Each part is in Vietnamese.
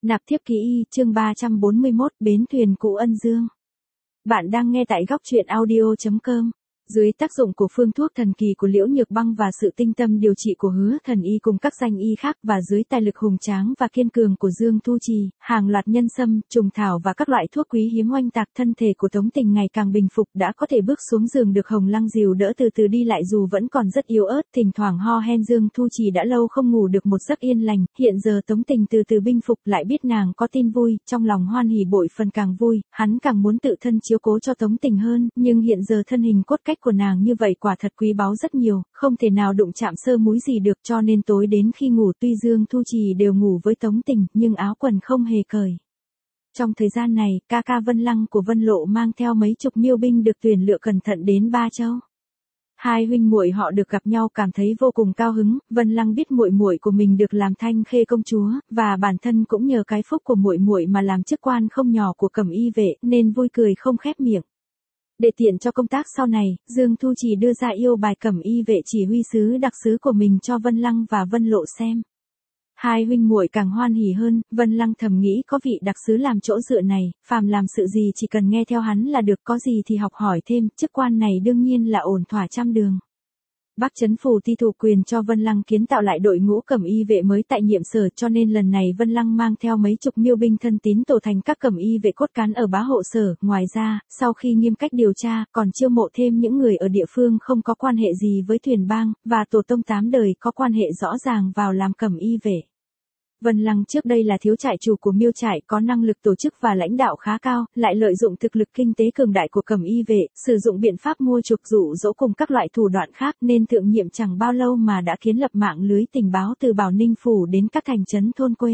Nạp thiếp ký y, chương 341, bến thuyền cũ Ân Dương. Bạn đang nghe tại góc truyện audio.com. Dưới tác dụng của phương thuốc thần kỳ của Liễu Nhược Băng và sự tinh tâm điều trị của Hứa Thần Y cùng các danh y khác và dưới tài lực hùng tráng và kiên cường của Dương Thu Trì, hàng loạt nhân sâm, trùng thảo và các loại thuốc quý hiếm oanh tạc, thân thể của Tống Tình ngày càng bình phục, đã có thể bước xuống giường được Hồng Lăng dìu đỡ từ từ đi lại dù vẫn còn rất yếu ớt, thỉnh thoảng ho hen. Dương Thu Trì đã lâu không ngủ được một giấc yên lành, hiện giờ Tống Tình từ từ bình phục lại biết nàng có tin vui, trong lòng hoan hỉ bội phần càng vui, hắn càng muốn tự thân chiếu cố cho Tống Tình hơn, nhưng hiện giờ thân hình cốt cách của nàng như vậy quả thật quý báu rất nhiều, không thể nào đụng chạm sơ múi gì được, cho nên tối đến khi ngủ tuy Dương Thu Trì đều ngủ với Tống Tình, nhưng áo quần không hề cởi. Trong thời gian này, ca ca Vân Lăng của Vân Lộ mang theo mấy chục miêu binh được tuyển lựa cẩn thận đến Ba Châu. Hai huynh muội họ được gặp nhau cảm thấy vô cùng cao hứng, Vân Lăng biết muội muội của mình được làm Thanh Khê công chúa, và bản thân cũng nhờ cái phúc của muội muội mà làm chức quan không nhỏ của Cẩm Y vệ, nên vui cười không khép miệng. Để tiện cho công tác sau này, Dương Thu Trì đưa ra yêu bài Cẩm Y vệ chỉ huy sứ đặc sứ của mình cho Vân Lăng và Vân Lộ xem. Hai huynh muội càng hoan hỉ hơn, Vân Lăng thầm nghĩ có vị đặc sứ làm chỗ dựa này, phàm làm sự gì chỉ cần nghe theo hắn là được, có gì thì học hỏi thêm, chức quan này đương nhiên là ổn thỏa trăm đường. Bắc Chấn Phủ ti thủ quyền cho Vân Lăng kiến tạo lại đội ngũ Cẩm Y vệ mới tại nhiệm sở, cho nên lần này Vân Lăng mang theo mấy chục miêu binh thân tín tổ thành các Cẩm Y vệ cốt cán ở bá hộ sở. Ngoài ra, sau khi nghiêm cách điều tra, còn chiêu mộ thêm những người ở địa phương không có quan hệ gì với Thuyền Bang, và tổ tông 8 đời có quan hệ rõ ràng vào làm Cẩm Y vệ. Vân Lăng trước đây là thiếu trại chủ của miêu trại, có năng lực tổ chức và lãnh đạo khá cao, lại lợi dụng thực lực kinh tế cường đại của Cẩm Y vệ, sử dụng biện pháp mua chuộc dụ dỗ cùng các loại thủ đoạn khác, nên thượng nhiệm chẳng bao lâu mà đã kiến lập mạng lưới tình báo từ Bảo Ninh phủ đến các thành trấn thôn quê.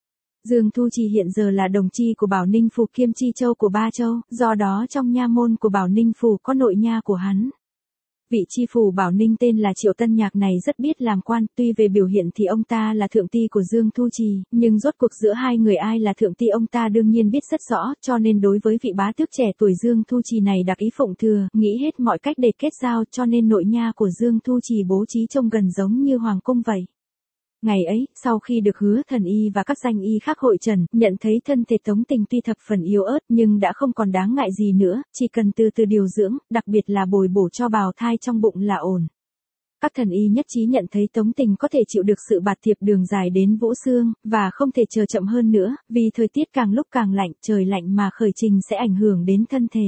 Dương Thu Trì hiện giờ là đồng chi của Bảo Ninh phủ kiêm chi châu của Ba Châu, do đó trong nha môn của Bảo Ninh phủ có nội nha của hắn. Vị chi phủ Bảo Ninh tên là Triệu Tân Nhạc này rất biết làm quan, tuy về biểu hiện thì ông ta là thượng ti của Dương Thu Trì, nhưng rốt cuộc giữa hai người ai là thượng ti ông ta đương nhiên biết rất rõ, cho nên đối với vị bá tước trẻ tuổi Dương Thu Trì này đặc ý phụng thừa, nghĩ hết mọi cách để kết giao, cho nên nội nha của Dương Thu Trì bố trí trông gần giống như hoàng cung vậy. Ngày ấy, sau khi được Hứa Thần Y và các danh y khác hội trần, nhận thấy thân thể Tống Tình tuy thập phần yếu ớt nhưng đã không còn đáng ngại gì nữa, chỉ cần từ từ điều dưỡng, đặc biệt là bồi bổ cho bào thai trong bụng là ổn. Các thần y nhất trí nhận thấy Tống Tình có thể chịu được sự bạt thiệp đường dài đến Vũ Xương, và không thể chờ chậm hơn nữa, vì thời tiết càng lúc càng lạnh, trời lạnh mà khởi trình sẽ ảnh hưởng đến thân thể.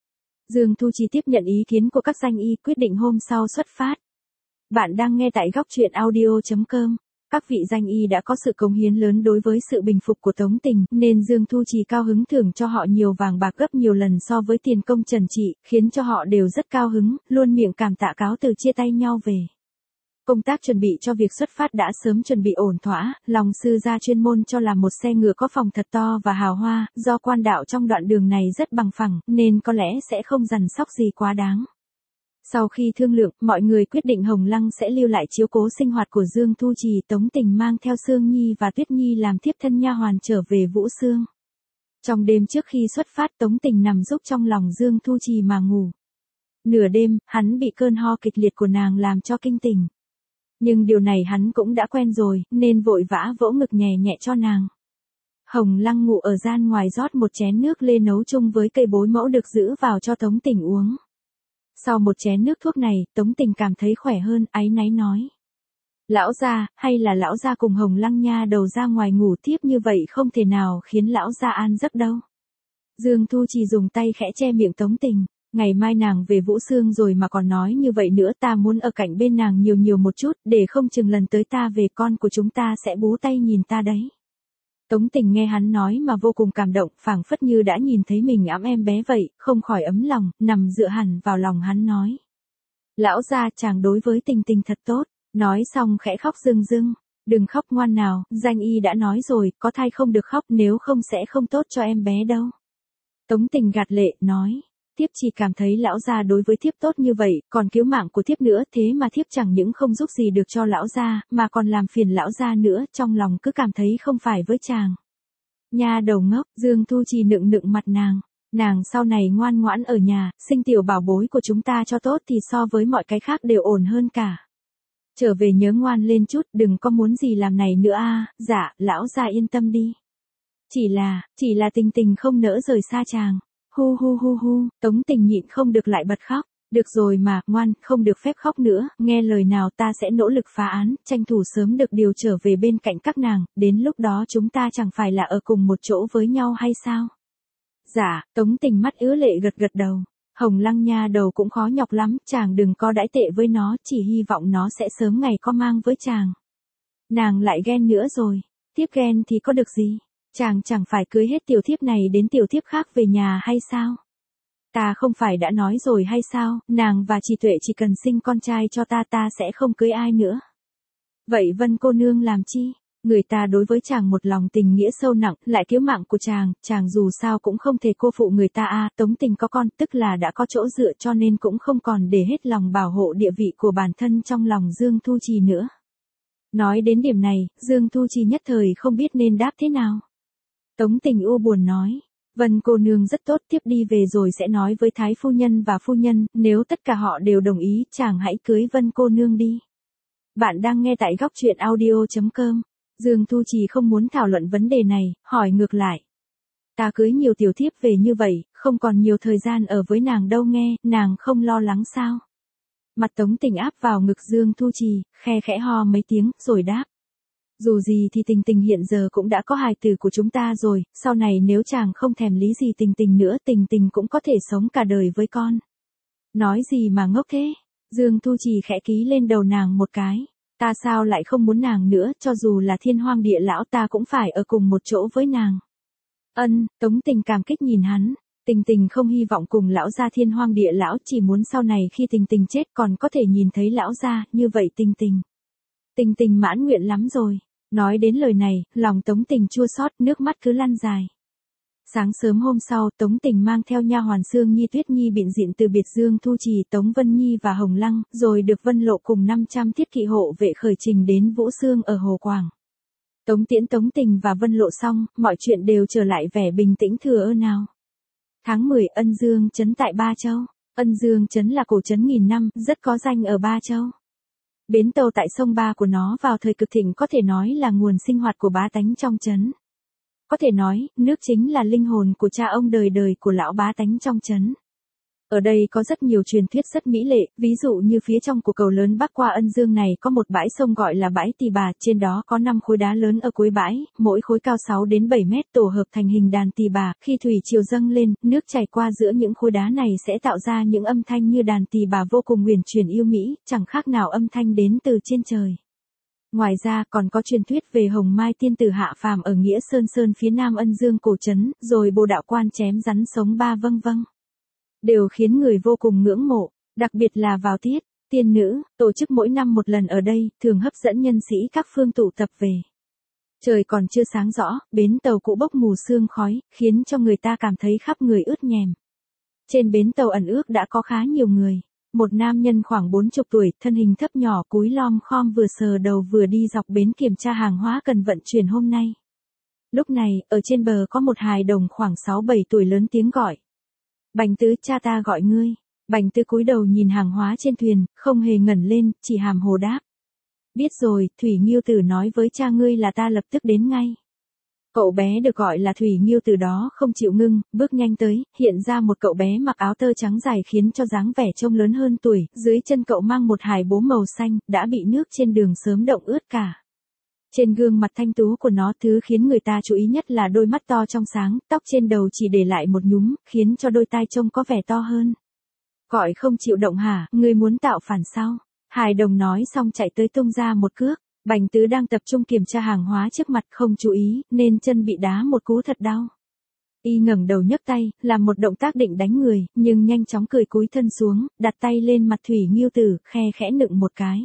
Dương Thu Trì tiếp nhận ý kiến của các danh y, quyết định hôm sau xuất phát. Bạn đang nghe tại góc truyện audio.com. Các vị danh y đã có sự cống hiến lớn đối với sự bình phục của Tống Tình, nên Dương Thu Trì cao hứng thưởng cho họ nhiều vàng bạc gấp nhiều lần so với tiền công trần trị, khiến cho họ đều rất cao hứng, luôn miệng cảm tạ cáo từ chia tay nhau về. Công tác chuẩn bị cho việc xuất phát đã sớm chuẩn bị ổn thỏa, lòng sư gia chuyên môn cho làm một xe ngựa có phòng thật to và hào hoa, do quan đạo trong đoạn đường này rất bằng phẳng, nên có lẽ sẽ không dằn sóc gì quá đáng. Sau khi thương lượng, mọi người quyết định Hồng Lăng sẽ lưu lại chiếu cố sinh hoạt của Dương Thu Trì, Tống Tình mang theo Sương Nhi và Tuyết Nhi làm thiếp thân nha hoàn trở về Vũ Xương. Trong đêm trước khi xuất phát, Tống Tình nằm giúp trong lòng Dương Thu Trì mà ngủ. Nửa đêm, hắn bị cơn ho kịch liệt của nàng làm cho kinh tỉnh. Nhưng điều này hắn cũng đã quen rồi, nên vội vã vỗ ngực nhẹ nhẹ cho nàng. Hồng Lăng ngủ ở gian ngoài rót một chén nước lê nấu chung với cây bối mẫu được giữ vào cho Tống Tình uống. Sau một chén nước thuốc này, Tống Tình cảm thấy khỏe hơn, áy náy nói. Lão gia, hay là lão gia cùng Hồng Lăng nha đầu ra ngoài ngủ tiếp như vậy không thể nào khiến lão gia an giấc đâu. Dương Thu Trì dùng tay khẽ che miệng Tống Tình. Ngày mai nàng về Vũ Xương rồi mà còn nói như vậy nữa, ta muốn ở cạnh bên nàng nhiều một chút, để không chừng lần tới ta về con của chúng ta sẽ bú tay nhìn ta đấy. Tống Tình nghe hắn nói mà vô cùng cảm động, phảng phất như đã nhìn thấy mình ẵm em bé vậy, không khỏi ấm lòng, nằm dựa hẳn vào lòng hắn nói. Lão gia, chàng đối với Tình Tình thật tốt, nói xong khẽ khóc rưng rưng. Đừng khóc ngoan nào, danh y đã nói rồi, có thai không được khóc, nếu không sẽ không tốt cho em bé đâu. Tống Tình gạt lệ, nói. Thiếp chỉ cảm thấy lão gia đối với thiếp tốt như vậy, còn cứu mạng của thiếp nữa, thế mà thiếp chẳng những không giúp gì được cho lão gia, mà còn làm phiền lão gia nữa, trong lòng cứ cảm thấy không phải với chàng. Nha đầu ngốc, Dương Thu Trì nựng mặt nàng sau này ngoan ngoãn ở nhà, sinh tiểu bảo bối của chúng ta cho tốt thì so với mọi cái khác đều ổn hơn cả. Trở về nhớ ngoan lên chút, đừng có muốn gì làm này nữa a. Dạ, lão gia yên tâm đi. Chỉ là Tình Tình không nỡ rời xa chàng. Hu hu hu hu, Tống Tình nhịn không được lại bật khóc. Được rồi mà, ngoan, không được phép khóc nữa, nghe lời nào, ta sẽ nỗ lực phá án, tranh thủ sớm được điều trở về bên cạnh các nàng, đến lúc đó chúng ta chẳng phải là ở cùng một chỗ với nhau hay sao? Dạ, Tống Tình mắt ứa lệ gật gật đầu. Hồng Lăng nha đầu cũng khó nhọc lắm, chàng đừng có đãi tệ với nó, chỉ hy vọng nó sẽ sớm ngày có mang với chàng. Nàng lại ghen nữa rồi, tiếp ghen thì có được gì? Chàng chẳng phải cưới hết tiểu thiếp này đến tiểu thiếp khác về nhà hay sao? Ta không phải đã nói rồi hay sao, nàng và chị Tuệ chỉ cần sinh con trai cho ta sẽ không cưới ai nữa. Vậy Vân cô nương làm chi? Người ta đối với chàng một lòng tình nghĩa sâu nặng, lại cứu mạng của chàng dù sao cũng không thể cô phụ người ta a. Tống Tình có con, tức là đã có chỗ dựa cho nên cũng không còn để hết lòng bảo hộ địa vị của bản thân trong lòng Dương Thu Trì nữa. Nói đến điểm này, Dương Thu Trì nhất thời không biết nên đáp thế nào. Tống Tình u buồn nói, Vân cô nương rất tốt, tiếp đi về rồi sẽ nói với Thái phu nhân và phu nhân, nếu tất cả họ đều đồng ý, chàng hãy cưới Vân cô nương đi. Bạn đang nghe tại góc truyện audio.com. Dương Thu Trì không muốn thảo luận vấn đề này, hỏi ngược lại. Ta cưới nhiều tiểu thiếp về như vậy, không còn nhiều thời gian ở với nàng đâu nghe, nàng không lo lắng sao? Mặt Tống Tình áp vào ngực Dương Thu Trì, khe khẽ ho mấy tiếng, rồi đáp. Dù gì thì Tình Tình hiện giờ cũng đã có hài tử của chúng ta rồi, sau này nếu chàng không thèm lý gì Tình Tình nữa, Tình Tình cũng có thể sống cả đời với con. Nói gì mà ngốc thế? Dương Thu Trì khẽ ký lên đầu nàng một cái. Ta sao lại không muốn nàng nữa, cho dù là thiên hoang địa lão ta cũng phải ở cùng một chỗ với nàng. Tống Tình cảm kích nhìn hắn. Tình Tình không hy vọng cùng lão gia thiên hoang địa lão, chỉ muốn sau này khi Tình Tình chết còn có thể nhìn thấy lão gia, như vậy Tình Tình mãn nguyện lắm rồi. Nói đến lời này, lòng Tống Tình chua xót, nước mắt cứ lăn dài. Sáng sớm hôm sau, Tống Tình mang theo nha hoàn Sương Nhi Tuyết Nhi bịn diện từ biệt Dương Thu Trì, Tống Vân Nhi và Hồng Lăng, rồi được Vân Lộ cùng 500 thiết kỵ hộ vệ khởi trình đến Vũ Xương ở Hồ Quảng. Tống tiễn Tống Tình và Vân Lộ xong, mọi chuyện đều trở lại vẻ bình tĩnh thừa ơ nào. Tháng 10, Ân Dương trấn tại Ba Châu. Ân Dương trấn là cổ trấn nghìn năm, rất có danh ở Ba Châu. Bến tàu tại sông Ba của nó vào thời cực thịnh có thể nói là nguồn sinh hoạt của bá tánh trong trấn. Có thể nói, nước chính là linh hồn của cha ông đời đời của lão bá tánh trong trấn. Ở đây có rất nhiều truyền thuyết rất mỹ lệ, ví dụ như phía trong của cầu lớn bắc qua Ân Dương này có một bãi sông gọi là bãi Tỳ Bà, trên đó có 5 khối đá lớn ở cuối bãi, mỗi khối cao 6 đến 7 mét tổ hợp thành hình đàn Tỳ Bà, khi thủy triều dâng lên, nước chảy qua giữa những khối đá này sẽ tạo ra những âm thanh như đàn Tỳ Bà vô cùng huyền truyền yêu mỹ, chẳng khác nào âm thanh đến từ trên trời. Ngoài ra còn có truyền thuyết về Hồng Mai tiên tử hạ phàm ở Nghĩa Sơn phía nam Ân Dương cổ trấn, rồi Bồ Đạo Quan chém rắn sống 3 vâng. Đều khiến người vô cùng ngưỡng mộ, đặc biệt là vào tiết tiên nữ, tổ chức mỗi năm một lần ở đây, thường hấp dẫn nhân sĩ các phương tụ tập về. Trời còn chưa sáng rõ, bến tàu cũ bốc mù sương khói, khiến cho người ta cảm thấy khắp người ướt nhèm. Trên bến tàu ẩn ước đã có khá nhiều người. Một nam nhân khoảng 40 tuổi, thân hình thấp nhỏ cúi lom khom vừa sờ đầu vừa đi dọc bến kiểm tra hàng hóa cần vận chuyển hôm nay. Lúc này, ở trên bờ có một hài đồng khoảng 6-7 tuổi lớn tiếng gọi. Bành Tứ, cha ta gọi ngươi. Bành Tứ cúi đầu nhìn hàng hóa trên thuyền, không hề ngẩng lên, chỉ hàm hồ đáp. Biết rồi, Thủy Nghiêu Tử nói với cha ngươi là ta lập tức đến ngay. Cậu bé được gọi là Thủy Nghiêu Tử đó không chịu ngưng, bước nhanh tới, hiện ra một cậu bé mặc áo tơ trắng dài khiến cho dáng vẻ trông lớn hơn tuổi, dưới chân cậu mang một hài bố màu xanh, đã bị nước trên đường sớm động ướt cả. Trên gương mặt thanh tú của nó, thứ khiến người ta chú ý nhất là đôi mắt to trong sáng, tóc trên đầu chỉ để lại một nhúm, khiến cho đôi tai trông có vẻ to hơn. Gọi không chịu động hả, ngươi muốn tạo phản sao? Hài đồng nói xong chạy tới tung ra một cước. Bành Tứ đang tập trung kiểm tra hàng hóa trước mặt không chú ý, nên chân bị đá một cú thật đau. Y ngẩng đầu nhấc tay, làm một động tác định đánh người, nhưng nhanh chóng cười cúi thân xuống, đặt tay lên mặt Thủy Nghiêu Tử, khe khẽ nựng một cái.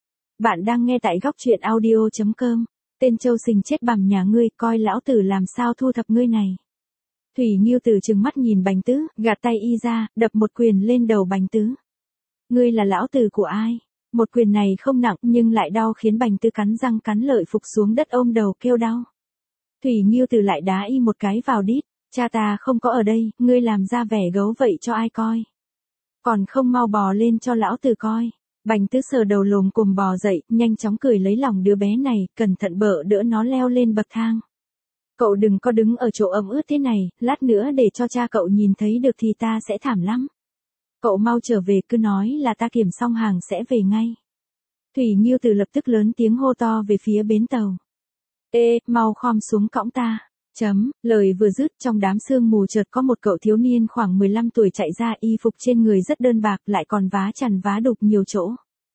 Bạn đang nghe tại góc truyện audio.com. Tên Châu Sình chết bằm nhà ngươi, coi lão tử làm sao thu thập ngươi này. Thủy Nghiêu Tử trừng mắt nhìn Bành Tứ, gạt tay y ra, đập một quyền lên đầu Bành Tứ. Ngươi là lão tử của ai? Một quyền này không nặng nhưng lại đau khiến Bành Tứ cắn răng cắn lợi phục xuống đất ôm đầu kêu đau. Thủy Nghiêu Tử lại đá y một cái vào đít, cha ta không có ở đây, ngươi làm ra vẻ gấu vậy cho ai coi. Còn không mau bò lên cho lão tử coi. Bành Tứ sờ đầu lồm cồm bò dậy, nhanh chóng cười lấy lòng đứa bé này, cẩn thận bợ đỡ nó leo lên bậc thang. Cậu đừng có đứng ở chỗ ẩm ướt thế này, lát nữa để cho cha cậu nhìn thấy được thì ta sẽ thảm lắm. Cậu mau trở về, cứ nói là ta kiểm xong hàng sẽ về ngay. Thủy Nghiêu Tử lập tức lớn tiếng hô to về phía bến tàu. Ê, mau khom xuống cõng ta. Lời vừa dứt, trong đám sương mù chợt có một cậu thiếu niên khoảng 15 tuổi chạy ra, y phục trên người rất đơn bạc, lại còn vá chằn vá đục nhiều chỗ.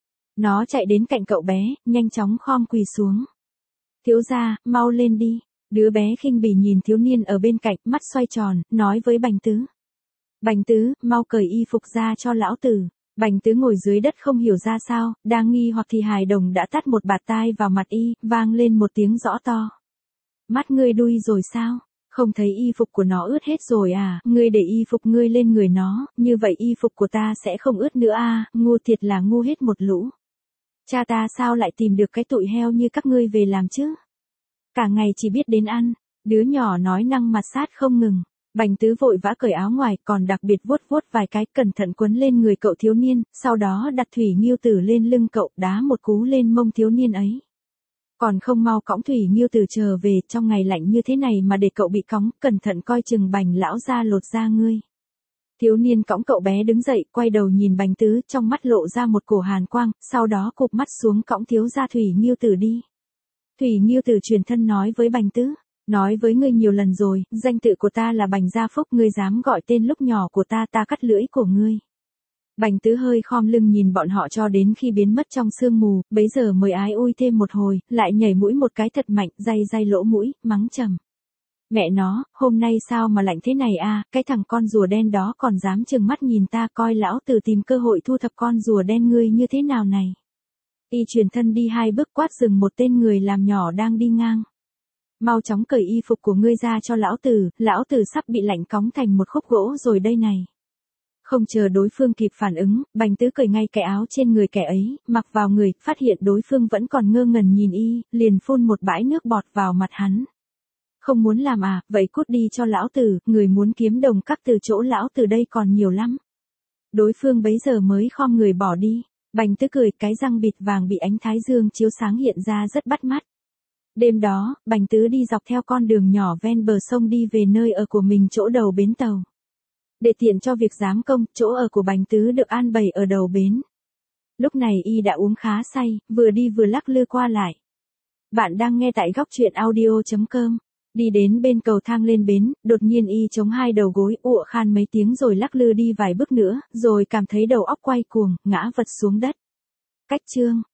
Nó chạy đến cạnh cậu bé, nhanh chóng khom quỳ xuống. Thiếu gia, mau lên đi. Đứa bé khinh bỉ nhìn thiếu niên ở bên cạnh, mắt xoay tròn, nói với Bành Tứ. Bành Tứ, mau cởi y phục ra cho lão tử. Bành Tứ ngồi dưới đất không hiểu ra sao, đang nghi hoặc thì hài đồng đã tát một bạt tai vào mặt y, vang lên một tiếng rõ to. Mắt ngươi đuôi rồi sao? Không thấy y phục của nó ướt hết rồi à? Ngươi để y phục ngươi lên người nó, như vậy y phục của ta sẽ không ướt nữa à? Ngu thiệt là ngu hết một lũ. Cha ta sao lại tìm được cái tụi heo như các ngươi về làm chứ? Cả ngày chỉ biết đến ăn. Đứa nhỏ nói năng mặt sát không ngừng. Bành Tứ vội vã cởi áo ngoài, còn đặc biệt vuốt vuốt vài cái, cẩn thận quấn lên người cậu thiếu niên, sau đó đặt Thủy Nghiêu Tử lên lưng cậu, đá một cú lên mông thiếu niên ấy. Còn không mau cõng Thủy Nghiêu Tử trở về, trong ngày lạnh như thế này mà để cậu bị cõng, cẩn thận coi chừng Bành lão gia lột da ngươi. Thiếu niên cõng cậu bé đứng dậy, quay đầu nhìn Bành Tứ, trong mắt lộ ra một cổ hàn quang, sau đó cụp mắt xuống cõng thiếu gia Thủy Nghiêu Tử đi. Thủy Nghiêu Tử truyền thân nói với Bành Tứ. Nói với ngươi nhiều lần rồi, danh tự của ta là Bành Gia Phúc, ngươi dám gọi tên lúc nhỏ của ta, ta cắt lưỡi của ngươi. Bành Tứ hơi khom lưng nhìn bọn họ cho đến khi biến mất trong sương mù, bấy giờ mới ái ui thêm một hồi, lại nhảy mũi một cái thật mạnh, day lỗ mũi, mắng trầm. Mẹ nó, hôm nay sao mà lạnh thế này à, cái thằng con rùa đen đó còn dám trừng mắt nhìn ta, coi lão tử tìm cơ hội thu thập con rùa đen ngươi như thế nào này. Y truyền thân đi 2 bước quát dừng một tên người làm nhỏ đang đi ngang. Mau chóng cởi y phục của ngươi ra cho lão tử sắp bị lạnh cóng thành một khúc gỗ rồi đây này. Không chờ đối phương kịp phản ứng, Bành Tứ cởi ngay cái áo trên người kẻ ấy, mặc vào người, phát hiện đối phương vẫn còn ngơ ngẩn nhìn y, liền phun một bãi nước bọt vào mặt hắn. Không muốn làm à, vậy cút đi cho lão tử, người muốn kiếm đồng cắc từ chỗ lão tử đây còn nhiều lắm. Đối phương bấy giờ mới khom người bỏ đi, Bành Tứ cười, cái răng bịt vàng bị ánh thái dương chiếu sáng hiện ra rất bắt mắt. Đêm đó, Bành Tứ đi dọc theo con đường nhỏ ven bờ sông đi về nơi ở của mình chỗ đầu bến tàu. Để tiện cho việc giám công, chỗ ở của Bành Tứ được an bày ở đầu bến. Lúc này y đã uống khá say, vừa đi vừa lắc lư qua lại. Bạn đang nghe tại góc truyện audio.com. Đi đến bên cầu thang lên bến, đột nhiên y chống 2 đầu gối, ụa khan mấy tiếng rồi lắc lư đi vài bước nữa, rồi cảm thấy đầu óc quay cuồng, ngã vật xuống đất. Cách chương